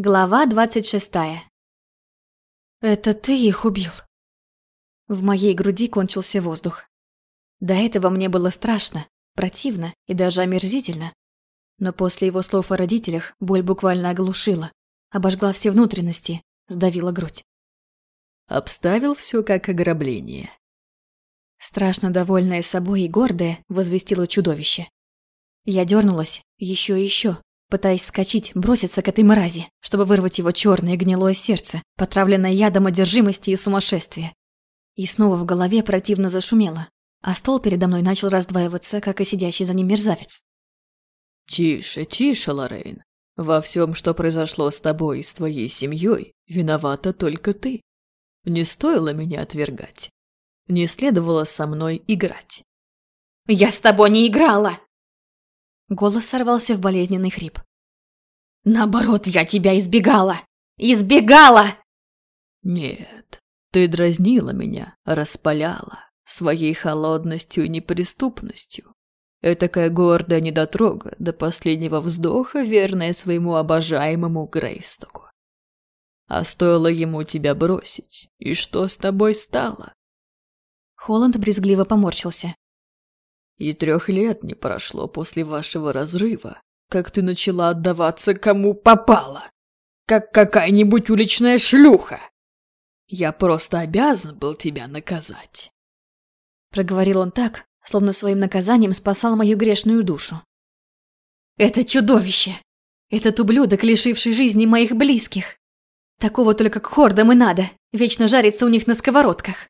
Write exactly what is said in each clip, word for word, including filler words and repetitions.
Глава двадцать шестая. «Это ты их убил?» В моей груди кончился воздух. До этого мне было страшно, противно и даже омерзительно. Но после его слов о родителях боль буквально оглушила, обожгла все внутренности, сдавила грудь. Обставил все как ограбление. Страшно довольное собой и гордое возвестило чудовище. Я дернулась еще и еще, пытаясь вскочить, броситься к этой мрази, чтобы вырвать его черное гнилое сердце, потравленное ядом одержимости и сумасшествия. И снова в голове противно зашумело, а стол передо мной начал раздваиваться, как и сидящий за ним мерзавец. Тише, тише, Лоррейн. Во всем, что произошло с тобой и с твоей семьей, виновата только ты. Не стоило меня отвергать. Не следовало со мной играть. «Я с тобой не играла!» Голос сорвался в болезненный хрип. «Наоборот, я тебя избегала! Избегала!» Нет, ты дразнила меня, распаляла своей холодностью и неприступностью. Этакая гордая недотрога, до последнего вздоха верная своему обожаемому Грейстоку. А стоило ему тебя бросить, и что с тобой стало? Холланд брезгливо поморщился. И трех лет не прошло после вашего разрыва, как ты начала отдаваться кому попало, как какая-нибудь уличная шлюха. Я просто обязан был тебя наказать. Проговорил он так, словно своим наказанием спасал мою грешную душу. «Это чудовище! Этот ублюдок, лишивший жизни моих близких! Такого только к хордам и надо, вечно жариться у них на сковородках!»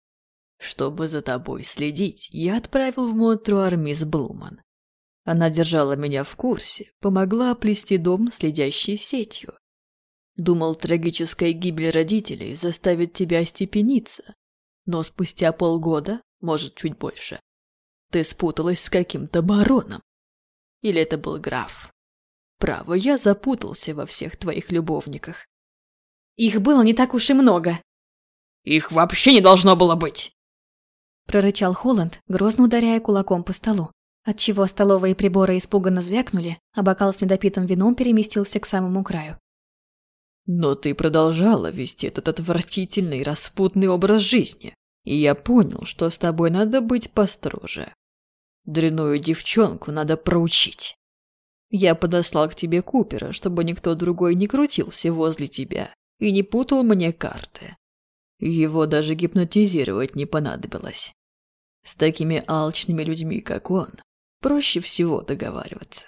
Чтобы за тобой следить, я отправил в Монтрюар мисс Блуман. Она держала меня в курсе, помогла оплести дом следящей сетью. Думал, трагическая гибель родителей заставит тебя остепениться, но спустя полгода, может, чуть больше, ты спуталась с каким-то бароном. Или это был граф. Право, я запутался во всех твоих любовниках. Их было не так уж и много. Их вообще не должно было быть! Прорычал Холланд, грозно ударяя кулаком по столу, отчего столовые приборы испуганно звякнули, а бокал с недопитым вином переместился к самому краю. Но ты продолжала вести этот отвратительный, распутный образ жизни, и я понял, что с тобой надо быть построже. Дрянную девчонку надо проучить. Я подослал к тебе Купера, чтобы никто другой не крутился возле тебя и не путал мне карты. Его даже гипнотизировать не понадобилось. С такими алчными людьми, как он, проще всего договариваться.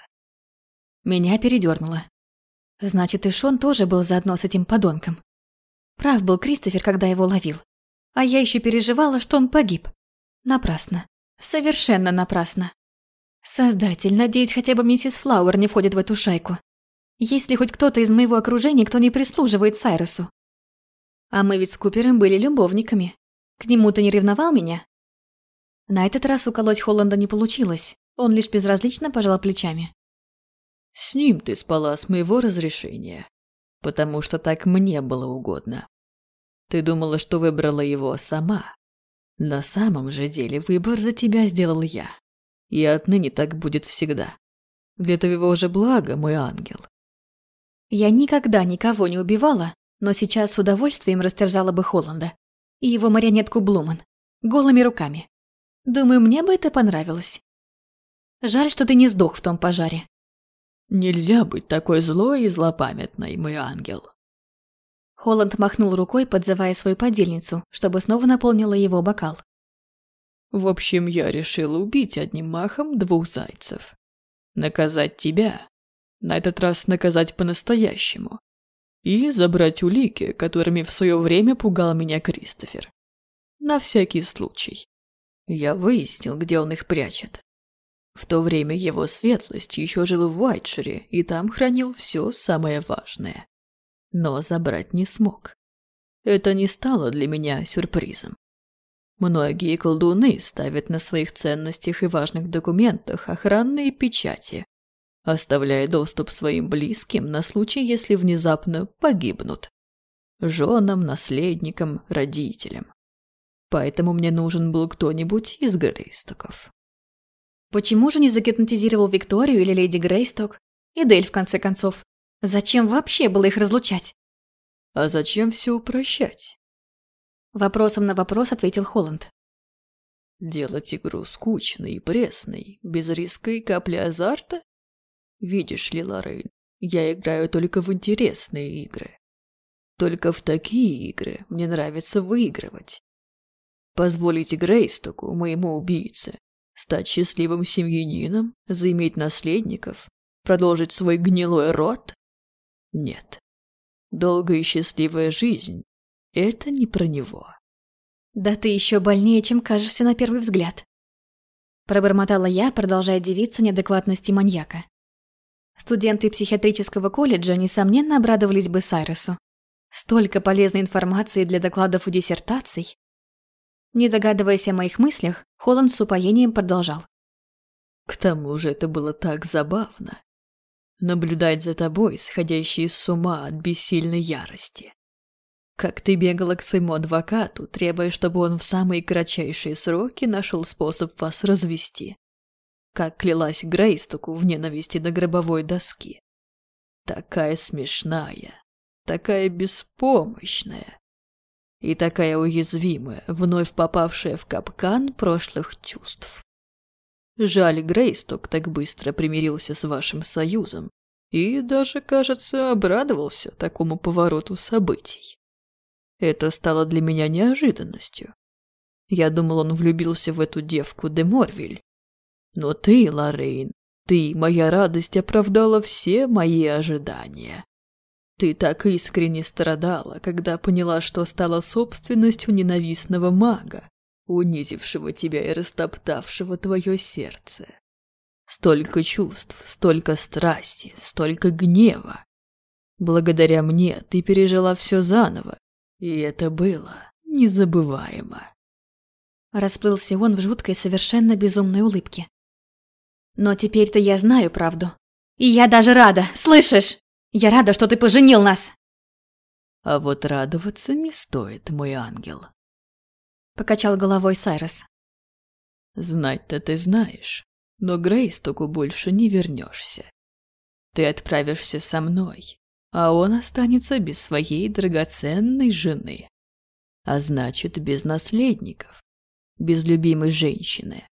Меня передернуло. Значит, и Шон тоже был заодно с этим подонком. Прав был Кристофер, когда его ловил. А я еще переживала, что он погиб. Напрасно. Совершенно напрасно. Создатель, надеюсь, хотя бы миссис Флауэр не входит в эту шайку. Есть ли хоть кто-то из моего окружения, кто не прислуживает Сайрусу? А мы ведь с Купером были любовниками. К нему ты не ревновал меня? На этот раз уколоть Холланда не получилось. Он лишь безразлично пожал плечами. С ним ты спала с моего разрешения, потому что так мне было угодно. Ты думала, что выбрала его сама. На самом же деле выбор за тебя сделал я. И отныне так будет всегда. Для твоего же блага, мой ангел. Я никогда никого не убивала, но сейчас с удовольствием растерзала бы Холланда и его марионетку Блуман голыми руками. Думаю, мне бы это понравилось. Жаль, что ты не сдох в том пожаре. Нельзя быть такой злой и злопамятной, мой ангел. Холланд махнул рукой, подзывая свою подельницу, чтобы снова наполнила его бокал. В общем, я решил убить одним махом двух зайцев. Наказать тебя, на этот раз наказать по-настоящему, и забрать улики, которыми в свое время пугал меня Кристофер. На всякий случай. Я выяснил, где он их прячет. В то время его светлость еще жил в Уайтшире и там хранил все самое важное. Но забрать не смог. Это не стало для меня сюрпризом. Многие колдуны ставят на своих ценностях и важных документах охранные печати, оставляя доступ своим близким на случай, если внезапно погибнут. Женам, наследникам, родителям. Поэтому мне нужен был кто-нибудь из Грейстоков. Почему же не загипнотизировал Викторию или леди Грейсток? И Дель, в конце концов. Зачем вообще было их разлучать? А зачем все упрощать? Вопросом на вопрос ответил Холланд. Делать игру скучной и пресной, без риска и капли азарта? Видишь ли, Лоррейн, я играю только в интересные игры. Только в такие игры мне нравится выигрывать. Позволить Грейстоку, моему убийце, стать счастливым семьянином, заиметь наследников, продолжить свой гнилой род? Нет. Долгая и счастливая жизнь — это не про него. Да ты еще больнее, чем кажешься на первый взгляд. Пробормотала я, продолжая дивиться неадекватности маньяка. Студенты психиатрического колледжа, несомненно, обрадовались бы Сайресу. Столько полезной информации для докладов и диссертаций. Не догадываясь о моих мыслях, Холланд с упоением продолжал. К тому же это было так забавно. Наблюдать за тобой, сходящей с ума от бессильной ярости. Как ты бегала к своему адвокату, требуя, чтобы он в самые кратчайшие сроки нашел способ вас развести. Как клялась Грейстоку в ненависти до гробовой доски. Такая смешная, такая беспомощная и такая уязвимая, вновь попавшая в капкан прошлых чувств. Жаль, Грейсток так быстро примирился с вашим союзом и даже, кажется, обрадовался такому повороту событий. Это стало для меня неожиданностью. Я думал, он влюбился в эту девку де Морвиль. Но ты, Лоррейн, ты, моя радость, оправдала все мои ожидания. Ты так искренне страдала, когда поняла, что стала собственностью ненавистного мага, унизившего тебя и растоптавшего твое сердце. Столько чувств, столько страсти, столько гнева. Благодаря мне ты пережила все заново, и это было незабываемо. Расплылся он в жуткой, совершенно безумной улыбке. Но теперь-то я знаю правду. И я даже рада, слышишь? Я рада, что ты поженил нас. А вот радоваться не стоит, мой ангел. Покачал головой Сайрес. Знать-то ты знаешь, но Грейстоку больше не вернешься. Ты отправишься со мной, а он останется без своей драгоценной жены. А значит, без наследников, без любимой женщины.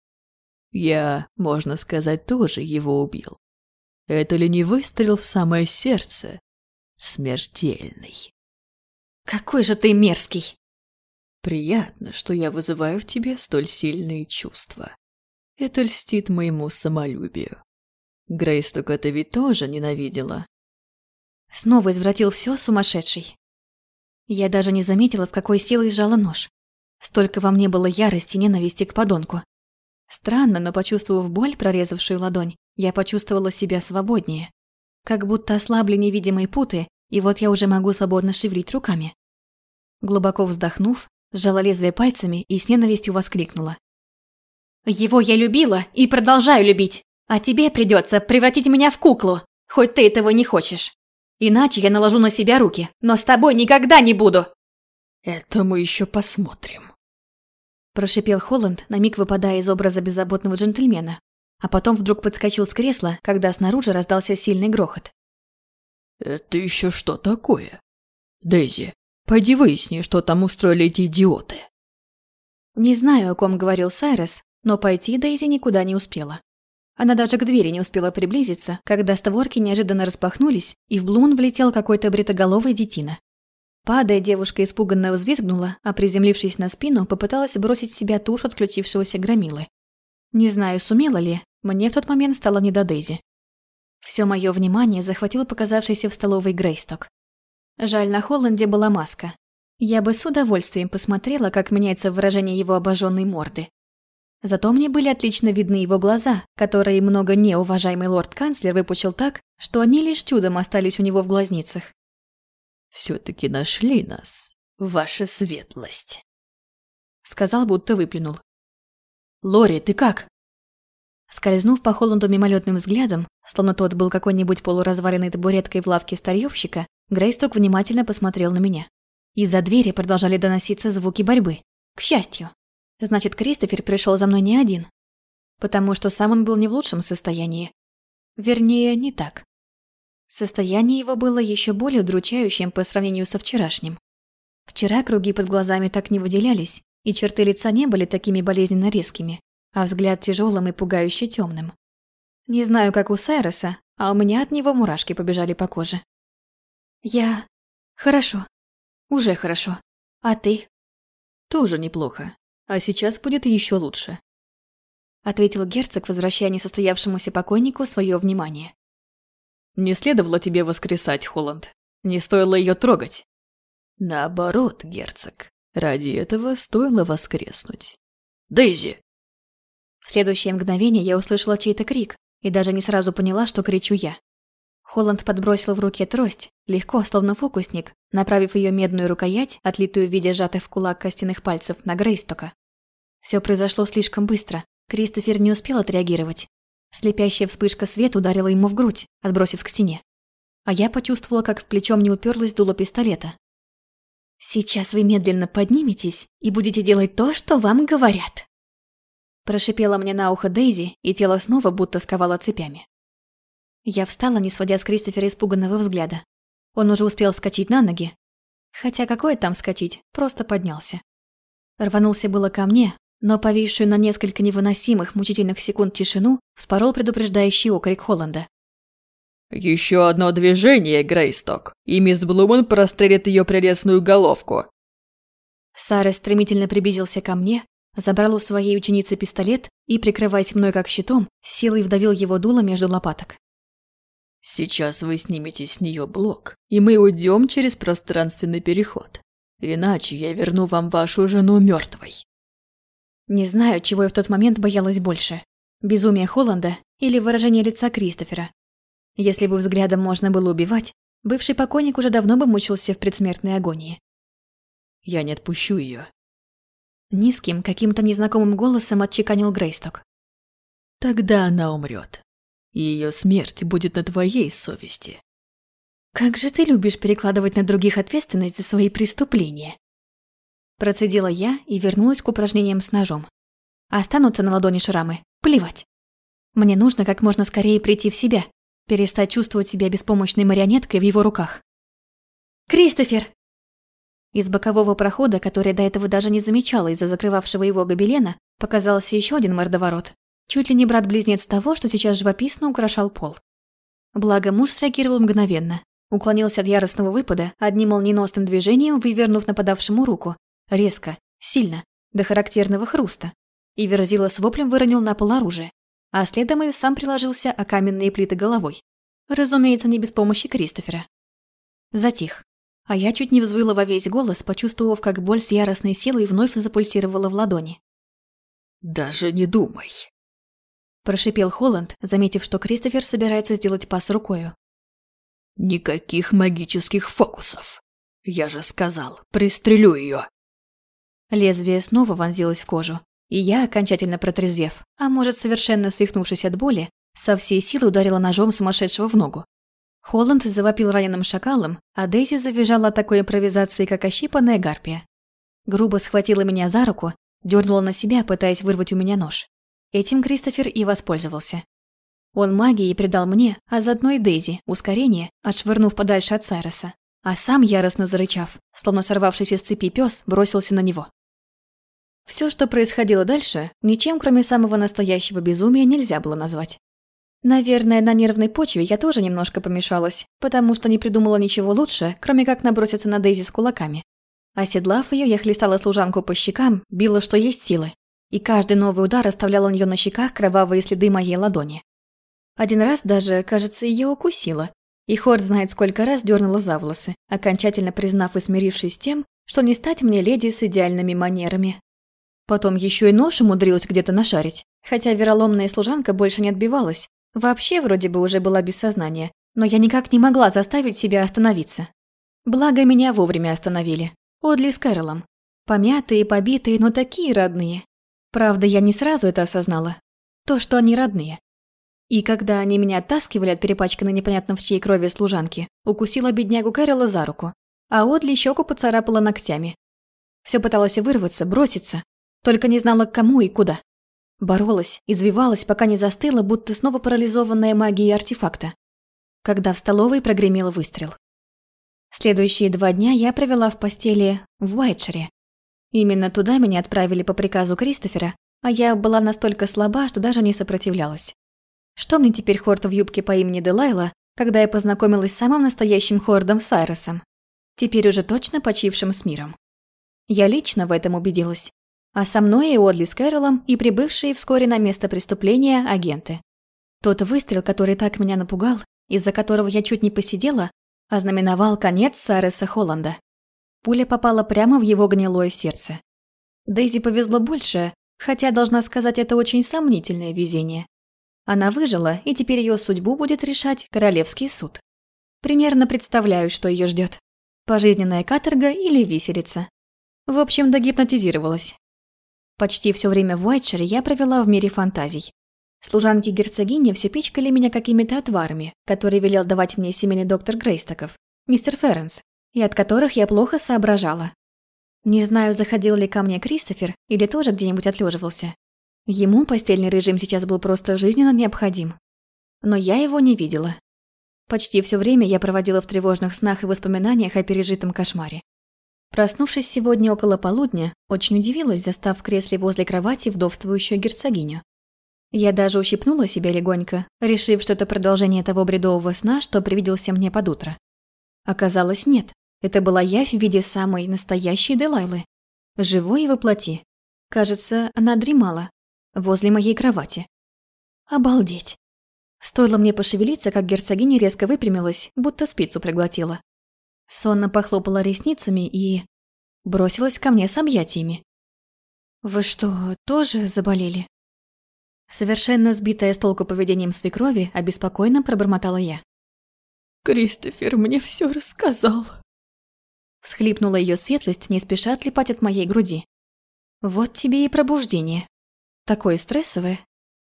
Я, можно сказать, тоже его убил. Это ли не выстрел в самое сердце? Смертельный. Какой же ты мерзкий. Приятно, что я вызываю в тебе столь сильные чувства. Это льстит моему самолюбию. Грейсток это ведь тоже ненавидела. Снова извратил все сумасшедший. Я даже не заметила, с какой силой сжала нож. Столько во мне было ярости и ненависти к подонку. Странно, но почувствовав боль, прорезавшую ладонь, я почувствовала себя свободнее. Как будто ослабли невидимые путы, и вот я уже могу свободно шевелить руками. Глубоко вздохнув, сжала лезвие пальцами и с ненавистью воскликнула. «Его я любила и продолжаю любить, а тебе придется превратить меня в куклу, хоть ты этого не хочешь. Иначе я наложу на себя руки, но с тобой никогда не буду!» «Это мы еще посмотрим», — прошипел Холланд, на миг выпадая из образа беззаботного джентльмена, а потом вдруг подскочил с кресла, когда снаружи раздался сильный грохот. «Это еще что такое? Дейзи, пойди выясни, что там устроили эти идиоты». Не знаю, о ком говорил Сайрес, но пойти Дейзи никуда не успела. Она даже к двери не успела приблизиться, когда створки неожиданно распахнулись, и в Блун влетел какой-то бритоголовый детина. Падая, девушка испуганно взвизгнула, а приземлившись на спину, попыталась бросить с себя тушу отключившегося громилы. Не знаю, сумела ли, мне в тот момент стало не до Дейзи. Все мое внимание захватил показавшийся в столовой Грейсток. Жаль, на Холланде была маска. Я бы с удовольствием посмотрела, как меняется выражение его обожженной морды. Зато мне были отлично видны его глаза, которые много неуважаемый лорд-канцлер выпучил так, что они лишь чудом остались у него в глазницах. «Все-таки нашли нас, ваша светлость», — сказал, будто выплюнул. «Лори, ты как?» Скользнув по Холланду мимолетным взглядом, словно тот был какой-нибудь полуразваленной табуреткой в лавке старьевщика, Грейсток внимательно посмотрел на меня. Из-за двери продолжали доноситься звуки борьбы. К счастью. Значит, Кристофер пришел за мной не один. Потому что сам он был не в лучшем состоянии. Вернее, не так. Состояние его было еще более удручающим по сравнению со вчерашним. Вчера круги под глазами так не выделялись, и черты лица не были такими болезненно резкими, а взгляд тяжелым и пугающе темным. Не знаю, как у Сайроса, а у меня от него мурашки побежали по коже. Я... Хорошо. Уже хорошо. А ты? Тоже неплохо. А сейчас будет еще лучше. Ответил герцог, возвращая несостоявшемуся покойнику свое внимание. Не следовало тебе воскресать, Холланд. Не стоило ее трогать. Наоборот, герцог. Ради этого стоило воскреснуть. Дейзи! В следующее мгновение я услышала чей-то крик и даже не сразу поняла, что кричу я. Холланд подбросил в руке трость, легко, словно фокусник, направив ее медную рукоять, отлитую в виде сжатых в кулак костяных пальцев, на Грейстока. Все произошло слишком быстро. Кристофер не успел отреагировать. Слепящая вспышка света ударила ему в грудь, отбросив к стене. А я почувствовала, как в плечо мне уперлось дуло пистолета. «Сейчас вы медленно подниметесь и будете делать то, что вам говорят». Прошипела мне на ухо Дейзи, и тело снова будто сковало цепями. Я встала, не сводя с Кристофера испуганного взгляда. Он уже успел вскочить на ноги. Хотя какое там вскочить, просто поднялся. Рванулся было ко мне, но повисшую на несколько невыносимых, мучительных секунд тишину вспорол предупреждающий окрик Холланда. «Еще одно движение, Грейсток, и мисс Блуман прострелит ее прелестную головку!» Сайрес стремительно приблизился ко мне, забрал у своей ученицы пистолет и, прикрываясь мной как щитом, силой вдавил его дуло между лопаток. «Сейчас вы снимете с нее блок, и мы уйдем через пространственный переход. Иначе я верну вам вашу жену мертвой». Не знаю, чего я в тот момент боялась больше. Безумие Холланда или выражение лица Кристофера. Если бы взглядом можно было убивать, бывший покойник уже давно бы мучился в предсмертной агонии. «Я не отпущу ее». Низким, каким-то незнакомым голосом отчеканил Грейсток. «Тогда она умрет. И ее смерть будет на твоей совести». «Как же ты любишь перекладывать на других ответственность за свои преступления!» Процедила я и вернулась к упражнениям с ножом. Останутся на ладони шрамы, плевать. Мне нужно как можно скорее прийти в себя, перестать чувствовать себя беспомощной марионеткой в его руках. «Кристофер!» Из бокового прохода, который до этого даже не замечала из-за закрывавшего его гобелена, показался еще один мордоворот. Чуть ли не брат-близнец того, что сейчас живописно украшал пол. Благо муж среагировал мгновенно. Уклонился от яростного выпада, одним молниеносным движением вывернув нападавшему руку. Резко, сильно, до характерного хруста. И Верзила с воплем выронил на пол оружие. А следом и сам приложился о каменные плиты головой. Разумеется, не без помощи Кристофера. Затих. А я чуть не взвыла во весь голос, почувствовав, как боль с яростной силой вновь запульсировала в ладони. «Даже не думай!» Прошипел Холланд, заметив, что Кристофер собирается сделать пас рукою. «Никаких магических фокусов! Я же сказал, пристрелю ее!» Лезвие снова вонзилось в кожу, и я, окончательно протрезвев, а может, совершенно свихнувшись от боли, со всей силы ударила ножом сумасшедшего в ногу. Холланд завопил раненым шакалом, а Дейзи завизжала от такой импровизации, как ощипанная гарпия. Грубо схватила меня за руку, дернула на себя, пытаясь вырвать у меня нож. Этим Кристофер и воспользовался. Он магией придал мне, а заодно и Дейзи, ускорение, отшвырнув подальше от Сайроса. А сам, яростно зарычав, словно сорвавшийся с цепи пес, бросился на него. Все, что происходило дальше, ничем, кроме самого настоящего безумия, нельзя было назвать. Наверное, на нервной почве я тоже немножко помешалась, потому что не придумала ничего лучше, кроме как наброситься на Дейзи с кулаками. Оседлав ее, я хлестала служанку по щекам, била что есть силы, и каждый новый удар оставлял у нее на щеках кровавые следы моей ладони. Один раз даже, кажется, ее укусила, и Хорд знает сколько раз дернула за волосы, окончательно признав и смирившись с тем, что не стать мне леди с идеальными манерами. Потом еще и нож умудрилась где-то нашарить, хотя вероломная служанка больше не отбивалась, вообще вроде бы уже была без сознания, но я никак не могла заставить себя остановиться. Благо меня вовремя остановили. Одли с Кэролом. Помятые, побитые, но такие родные. Правда, я не сразу это осознала. То, что они родные. И когда они меня оттаскивали от перепачканной непонятно в чьей крови служанки, укусила беднягу Кэрола за руку, а Одли щеку поцарапала ногтями. Все пыталась вырваться, броситься, только не знала к кому и куда. Боролась, извивалась, пока не застыла, будто снова парализованная магией артефакта. когда в столовой прогремел выстрел. Следующие два дня я провела в постели в Уайтшире. Именно туда меня отправили по приказу Кристофера, а я была настолько слаба, что даже не сопротивлялась. Что мне теперь хорд в юбке по имени Делайла, когда я познакомилась с самым настоящим хордом Сайросом, теперь уже точно почившим с миром? Я лично в этом убедилась. А со мной и Одли с Кэролом, и прибывшие вскоре на место преступления агенты. Тот выстрел, который так меня напугал, из-за которого я чуть не посидела, ознаменовал конец Сайреса Холланда. Пуля попала прямо в его гнилое сердце. Дейзи повезло больше, хотя, должна сказать, это очень сомнительное везение. Она выжила, и теперь ее судьбу будет решать Королевский суд. Примерно представляю, что ее ждет. Пожизненная каторга или виселица. В общем, догипнотизировалась. Почти все время в Уайтшире я провела в мире фантазий. Служанки герцогини все пичкали меня какими-то отварами, которые велел давать мне семейный доктор Грейстоков, мистер Ференс, и от которых я плохо соображала. Не знаю, заходил ли ко мне Кристофер или тоже где-нибудь отлеживался. Ему постельный режим сейчас был просто жизненно необходим. Но я его не видела. Почти все время я проводила в тревожных снах и воспоминаниях о пережитом кошмаре. Проснувшись сегодня около полудня, очень удивилась, застав в кресле возле кровати вдовствующую герцогиню. Я даже ущипнула себя легонько, решив, что это продолжение того бредового сна, что привиделся мне под утро. Оказалось, нет. Это была явь в виде самой настоящей Делайлы. Живой и воплоти. Кажется, она дремала возле моей кровати. Обалдеть. Стоило мне пошевелиться, как герцогиня резко выпрямилась, будто спицу проглотила. Сонно похлопала ресницами и... бросилась ко мне с объятиями. «Вы что, тоже заболели?» Совершенно сбитая с толку поведением свекрови, обеспокоенно пробормотала я. «Кристофер мне все рассказал». Всхлипнула ее светлость, не спеша отлипать от моей груди. «Вот тебе и пробуждение. Такое стрессовое».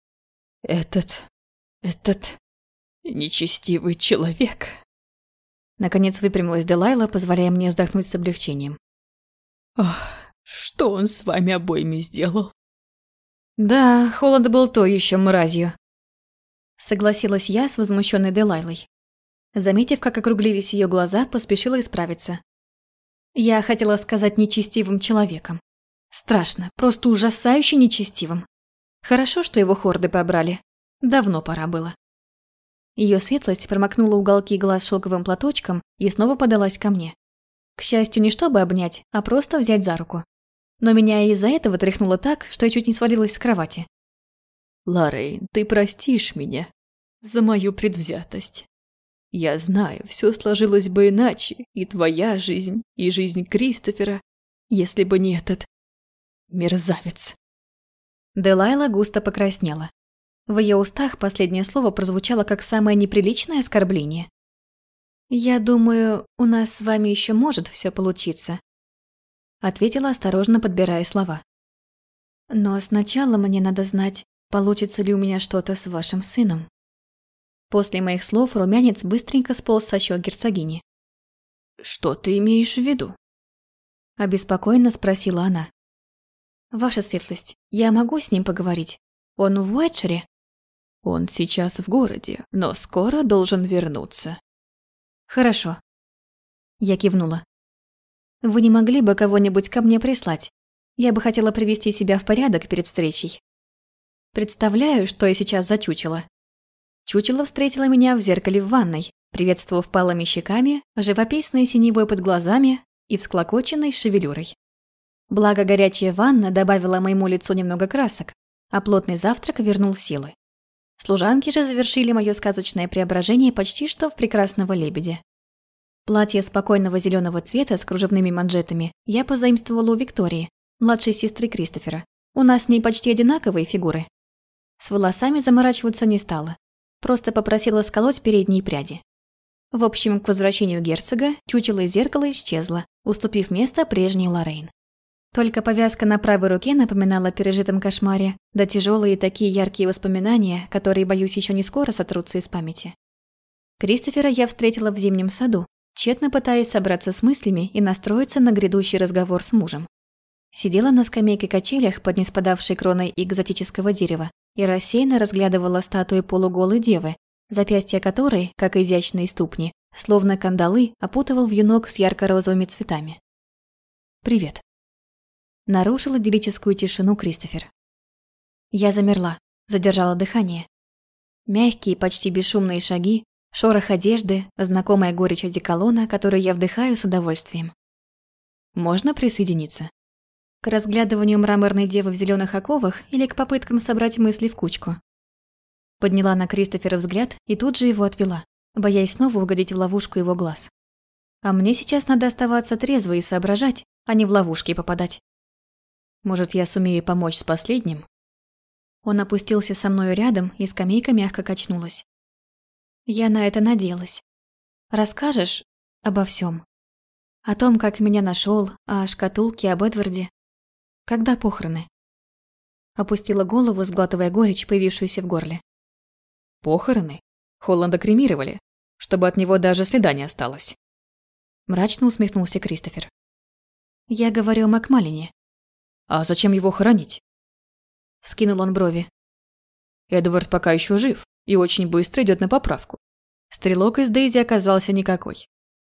«Этот... этот... нечестивый человек...» Наконец выпрямилась Делайла, позволяя мне вздохнуть с облегчением. «Ах, что он с вами обоими сделал?» «Да, Холланд был то еще мразью», — согласилась я с возмущенной Делайлой. Заметив, как округлились ее глаза, поспешила исправиться. Я хотела сказать нечестивым человеком. Страшно, просто ужасающе нечестивым. Хорошо, что его хорды побрали. Давно пора было. Ее светлость промокнула уголки глаз шелковым платочком и снова подалась ко мне. К счастью, не чтобы обнять, а просто взять за руку. Но меня из-за этого тряхнуло так, что я чуть не свалилась с кровати. «Лоррейн, ты простишь меня за мою предвзятость. Я знаю, все сложилось бы иначе, и твоя жизнь, и жизнь Кристофера, если бы не этот мерзавец». Делайла густо покраснела. В ее устах последнее слово прозвучало как самое неприличное оскорбление. «Я думаю, у нас с вами еще может все получиться», — ответила, осторожно подбирая слова. «Но сначала мне надо знать, получится ли у меня что-то с вашим сыном». После моих слов румянец быстренько сполз со щек герцогини. «Что ты имеешь в виду?» — обеспокоенно спросила она. «Ваша светлость, я могу с ним поговорить? Он в Уайтшире?» «Он сейчас в городе, но скоро должен вернуться». «Хорошо». Я кивнула. «Вы не могли бы кого-нибудь ко мне прислать? Я бы хотела привести себя в порядок перед встречей. Представляю, что я сейчас за чучело». Чучело встретило меня в зеркале в ванной, приветствовав палыми щеками, живописной синевой под глазами и всклокоченной шевелюрой. Благо горячая ванна добавила моему лицу немного красок, а плотный завтрак вернул силы. Служанки же завершили мое сказочное преображение почти что в прекрасного лебедя. Платье спокойного зеленого цвета с кружевными манжетами я позаимствовала у Виктории, младшей сестры Кристофера. У нас с ней почти одинаковые фигуры. С волосами заморачиваться не стала. Просто попросила сколоть передние пряди. В общем, к возвращению герцога чучело из зеркала исчезло, уступив место прежней Лоррейн. Только повязка на правой руке напоминала о пережитом кошмаре, да тяжелые такие яркие воспоминания, которые, боюсь, еще не скоро сотрутся из памяти. Кристофера я встретила в зимнем саду, тщетно пытаясь собраться с мыслями и настроиться на грядущий разговор с мужем. Сидела на скамейке-качелях под неспадавшей кроной экзотического дерева и рассеянно разглядывала статуи полуголой девы, запястья которой, как изящные ступни, словно кандалы, опутывал вьюнок с ярко-розовыми цветами. «Привет», — нарушил идиллическую тишину Кристофер. Я замерла, задержала дыхание. Мягкие, почти бесшумные шаги, шорох одежды, знакомая горечь одеколона, которую я вдыхаю с удовольствием. «Можно присоединиться?» К разглядыванию мраморной девы в зеленых оковах или к попыткам собрать мысли в кучку? Подняла на Кристофера взгляд и тут же его отвела, боясь снова угодить в ловушку его глаз. А мне сейчас надо оставаться трезвой и соображать, а не в ловушки попадать. Может, я сумею помочь с последним? Он опустился со мною рядом, и скамейка мягко качнулась. Я на это надеялась. Расскажешь обо всем? О том, как меня нашел, о шкатулке, об Эдварде? Когда похороны? Опустила голову, сглатывая горечь, появившуюся в горле. Похороны? Холланда кремировали, чтобы от него даже следа не осталось. Мрачно усмехнулся Кристофер. Я говорю о Макмалине. А зачем его хоронить? Вскинул он брови. Эдвард пока еще жив и очень быстро идет на поправку. Стрелок из Дейзи оказался никакой.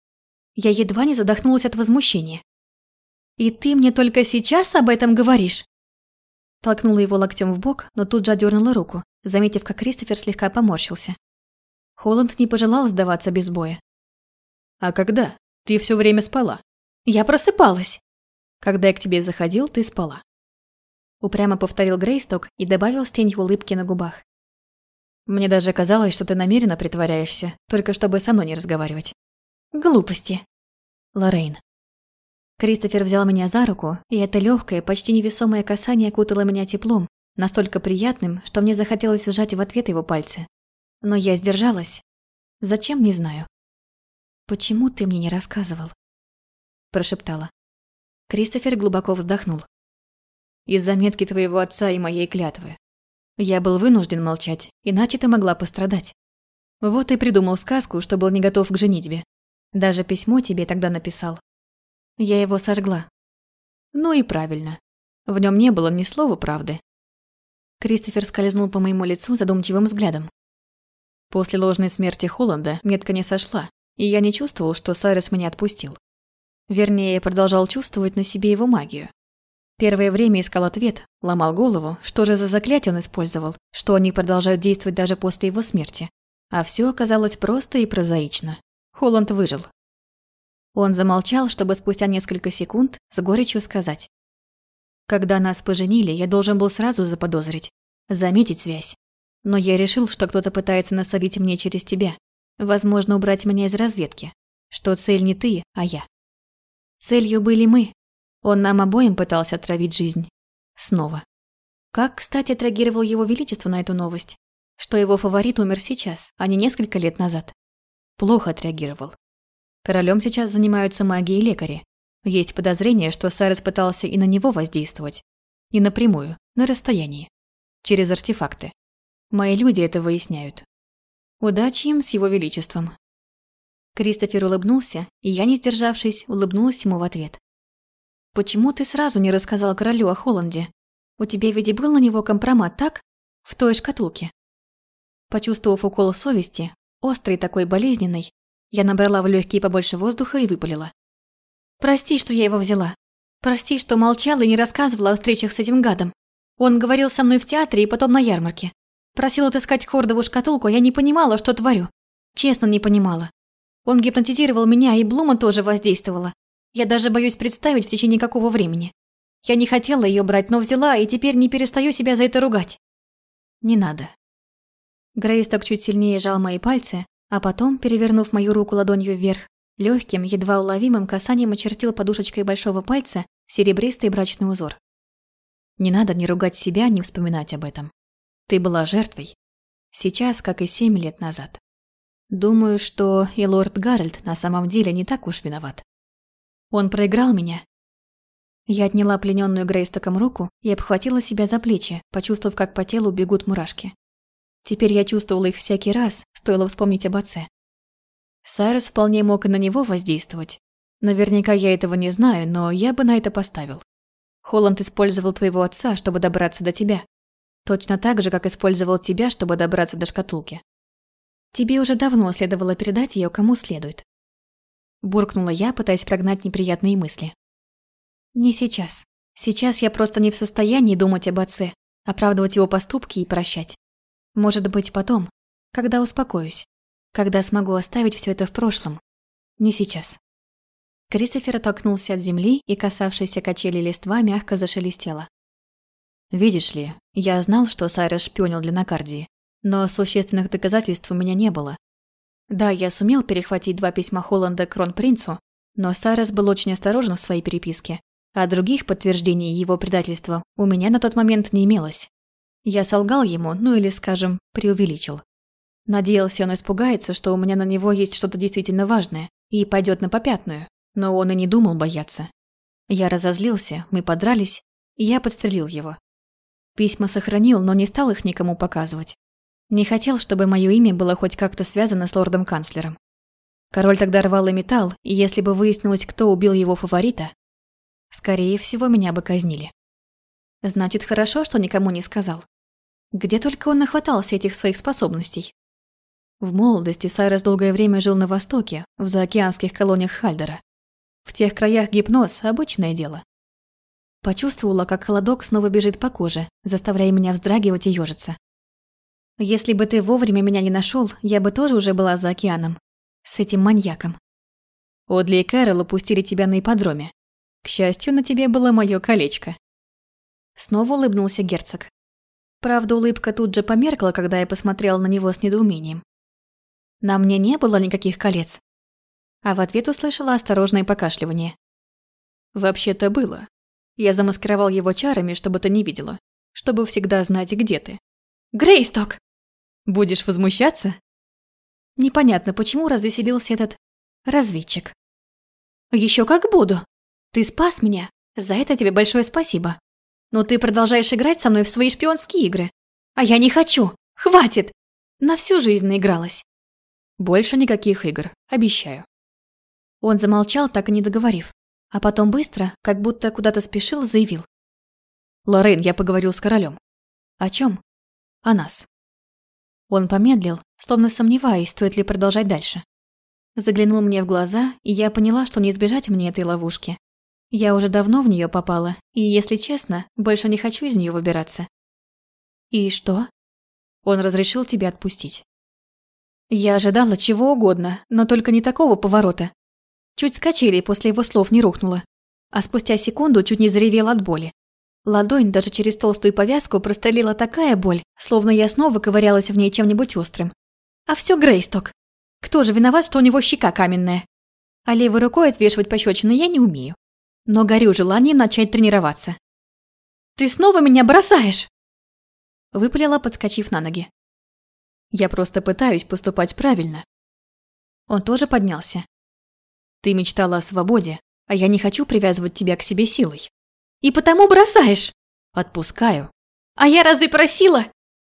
Я едва не задохнулась от возмущения. «И ты мне только сейчас об этом говоришь?» Толкнула его локтем в бок, но тут же отдернула руку, заметив, как Кристофер слегка поморщился. Холланд не пожелал сдаваться без боя. «А когда? Ты все время спала». «Я просыпалась». «Когда я к тебе заходил, ты спала». Упрямо повторил Грейсток и добавил с тенью улыбки на губах. «Мне даже казалось, что ты намеренно притворяешься, только чтобы со мной не разговаривать». «Глупости». «Лоррейн». Кристофер взял меня за руку, и это легкое, почти невесомое касание окутало меня теплом, настолько приятным, что мне захотелось сжать в ответ его пальцы. Но я сдержалась. Зачем, не знаю. «Почему ты мне не рассказывал?» Прошептала. Кристофер глубоко вздохнул. «Из-за метки твоего отца и моей клятвы. Я был вынужден молчать, иначе ты могла пострадать. Вот и придумал сказку, что был не готов к женитьбе. Даже письмо тебе тогда написал. Я его сожгла. Ну и правильно. В нем не было ни слова правды». Кристофер скользнул по моему лицу задумчивым взглядом. После ложной смерти Холланда метка не сошла, и я не чувствовал, что Сайрес меня отпустил. Вернее, я продолжал чувствовать на себе его магию. Первое время искал ответ, ломал голову, что же за заклятие он использовал, что они продолжают действовать даже после его смерти. А все оказалось просто и прозаично. Холланд выжил. Он замолчал, чтобы спустя несколько секунд с горечью сказать. «Когда нас поженили, я должен был сразу заподозрить, заметить связь. Но я решил, что кто-то пытается насолить мне через тебя, возможно, убрать меня из разведки, что цель не ты, а я. Целью были мы. Он нам обоим пытался отравить жизнь. Снова. Как, кстати, отреагировал его величество на эту новость? Что его фаворит умер сейчас, а не несколько лет назад. Плохо отреагировал. Королем сейчас занимаются маги и лекари. Есть подозрение, что Сайрес пытался и на него воздействовать. Не напрямую, на расстоянии. Через артефакты. Мои люди это выясняют. Удачи им с его величеством». Кристофер улыбнулся, и я, не сдержавшись, улыбнулась ему в ответ. «Почему ты сразу не рассказал королю о Холланде? У тебя ведь и был на него компромат, так? В той шкатулке». Почувствовав укол совести, острый такой болезненный, я набрала в легкие побольше воздуха и выпалила. «Прости, что я его взяла. Прости, что молчала и не рассказывала о встречах с этим гадом. Он говорил со мной в театре и потом на ярмарке. Просил отыскать Хордову шкатулку, а я не понимала, что творю. Честно, не понимала. Он гипнотизировал меня, и Блума тоже воздействовала. Я даже боюсь представить в течение какого времени. Я не хотела ее брать, но взяла, и теперь не перестаю себя за это ругать». «Не надо». Грейсток чуть сильнее сжал мои пальцы, а потом, перевернув мою руку ладонью вверх, легким, едва уловимым касанием очертил подушечкой большого пальца серебристый брачный узор. «Не надо ни ругать себя, ни вспоминать об этом. Ты была жертвой. Сейчас, как и семь лет назад. Думаю, что и лорд Гарольд на самом деле не так уж виноват. Он проиграл меня». Я отняла плененную Грейстоком руку и обхватила себя за плечи, почувствовав, как по телу бегут мурашки. Теперь я чувствовала их всякий раз, стоило вспомнить об отце. Сайрес вполне мог и на него воздействовать. Наверняка я этого не знаю, но я бы на это поставил. Холланд использовал твоего отца, чтобы добраться до тебя. Точно так же, как использовал тебя, чтобы добраться до шкатулки. Тебе уже давно следовало передать ее кому следует. Буркнула я, пытаясь прогнать неприятные мысли. Не сейчас. Сейчас я просто не в состоянии думать об отце, оправдывать его поступки и прощать. Может быть, потом, когда успокоюсь, когда смогу оставить все это в прошлом. Не сейчас. Кристофер оттолкнулся от земли, и касавшаяся качели листва мягко зашелестела. Видишь ли, я знал, что Сайрес шпионил для Накардии, но существенных доказательств у меня не было. Да, я сумел перехватить два письма Холланда кронпринцу, но Сайрес был очень осторожен в своей переписке, а других подтверждений его предательства у меня на тот момент не имелось. Я солгал ему, ну или, скажем, преувеличил. Надеялся, он испугается, что у меня на него есть что-то действительно важное, и пойдет на попятную, но он и не думал бояться. Я разозлился, мы подрались, и я подстрелил его. Письма сохранил, но не стал их никому показывать. Не хотел, чтобы мое имя было хоть как-то связано с лордом-канцлером. Король тогда рвал и металл, и если бы выяснилось, кто убил его фаворита, скорее всего, меня бы казнили. Значит, хорошо, что никому не сказал. Где только он нахватался этих своих способностей? В молодости Сайрес долгое время жил на Востоке, в заокеанских колониях Хальдера. В тех краях гипноз – обычное дело. Почувствовала, как холодок снова бежит по коже, заставляя меня вздрагивать и ежиться. Если бы ты вовремя меня не нашел, я бы тоже уже была за океаном. С этим маньяком. Одли и Кэрол упустили тебя на ипподроме. К счастью, на тебе было мое колечко. Снова улыбнулся герцог. Правда, улыбка тут же померкла, когда я посмотрела на него с недоумением. На мне не было никаких колец. А в ответ услышала осторожное покашливание. Вообще-то было. Я замаскировал его чарами, чтобы ты не видела. Чтобы всегда знать, где ты. Грейсток! Будешь возмущаться? Непонятно, почему развеселился этот разведчик. Еще как буду. Ты спас меня. За это тебе большое спасибо. Но ты продолжаешь играть со мной в свои шпионские игры. А я не хочу. Хватит. На всю жизнь наигралась. Больше никаких игр, обещаю. Он замолчал, так и не договорив, а потом быстро, как будто куда-то спешил, заявил. Лоррейн, я поговорил с королем. О чем? О нас. Он помедлил, словно сомневаясь, стоит ли продолжать дальше. Заглянул мне в глаза, и я поняла, что не избежать мне этой ловушки. Я уже давно в нее попала, и, если честно, больше не хочу из нее выбираться. И что? Он разрешил тебя отпустить. Я ожидала чего угодно, но только не такого поворота. Чуть с качелей после его слов не рухнула, а спустя секунду чуть не заревела от боли. Ладонь даже через толстую повязку прострелила такая боль, словно я снова ковырялась в ней чем-нибудь острым. А все Грейсток. Кто же виноват, что у него щека каменная? А левой рукой отвешивать пощечины я не умею. Но горю желанием начать тренироваться. «Ты снова меня бросаешь!» Выпалила, подскочив на ноги. «Я просто пытаюсь поступать правильно». Он тоже поднялся. «Ты мечтала о свободе, а я не хочу привязывать тебя к себе силой». «И потому бросаешь!» «Отпускаю». «А я разве просила?»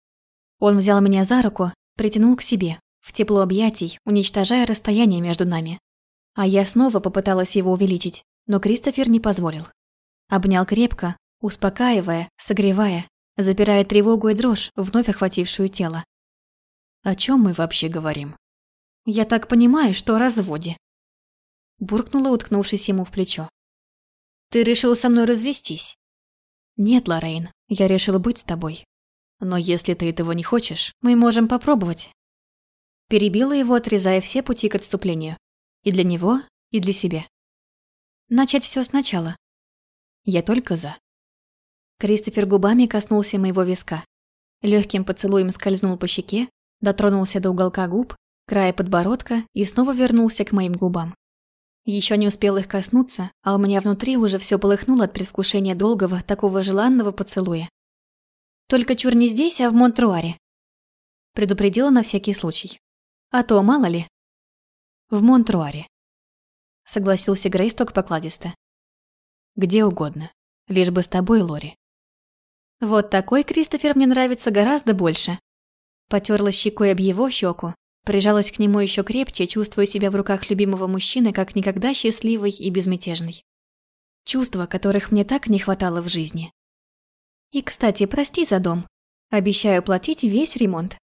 Он взял меня за руку, притянул к себе, в тепло объятий, уничтожая расстояние между нами. А я снова попыталась его увеличить, но Кристофер не позволил. Обнял крепко, успокаивая, согревая, запирая тревогу и дрожь, вновь охватившую тело. «О чем мы вообще говорим?» «Я так понимаю, что о разводе». Буркнула, уткнувшись ему в плечо. «Ты решил со мной развестись?» «Нет, Лоррейн, я решил быть с тобой. Но если ты этого не хочешь, мы можем попробовать». Перебила его, отрезая все пути к отступлению. И для него, и для себя. Начать все сначала. Я только за. Кристофер губами коснулся моего виска. Легким поцелуем скользнул по щеке, дотронулся до уголка губ, края подбородка и снова вернулся к моим губам. Еще не успел их коснуться, а у меня внутри уже все полыхнуло от предвкушения долгого, такого желанного поцелуя. «Только чур не здесь, а в Монтруаре», — предупредила на всякий случай. «А то, мало ли». «В Монтруаре», — согласился Грейсток покладисто. «Где угодно, лишь бы с тобой, Лори». Вот такой Кристофер мне нравится гораздо больше. Потерла щекой об его щеку, прижалась к нему еще крепче, чувствуя себя в руках любимого мужчины как никогда счастливой и безмятежной. Чувства, которых мне так не хватало в жизни. И, кстати, прости за дом. Обещаю платить весь ремонт.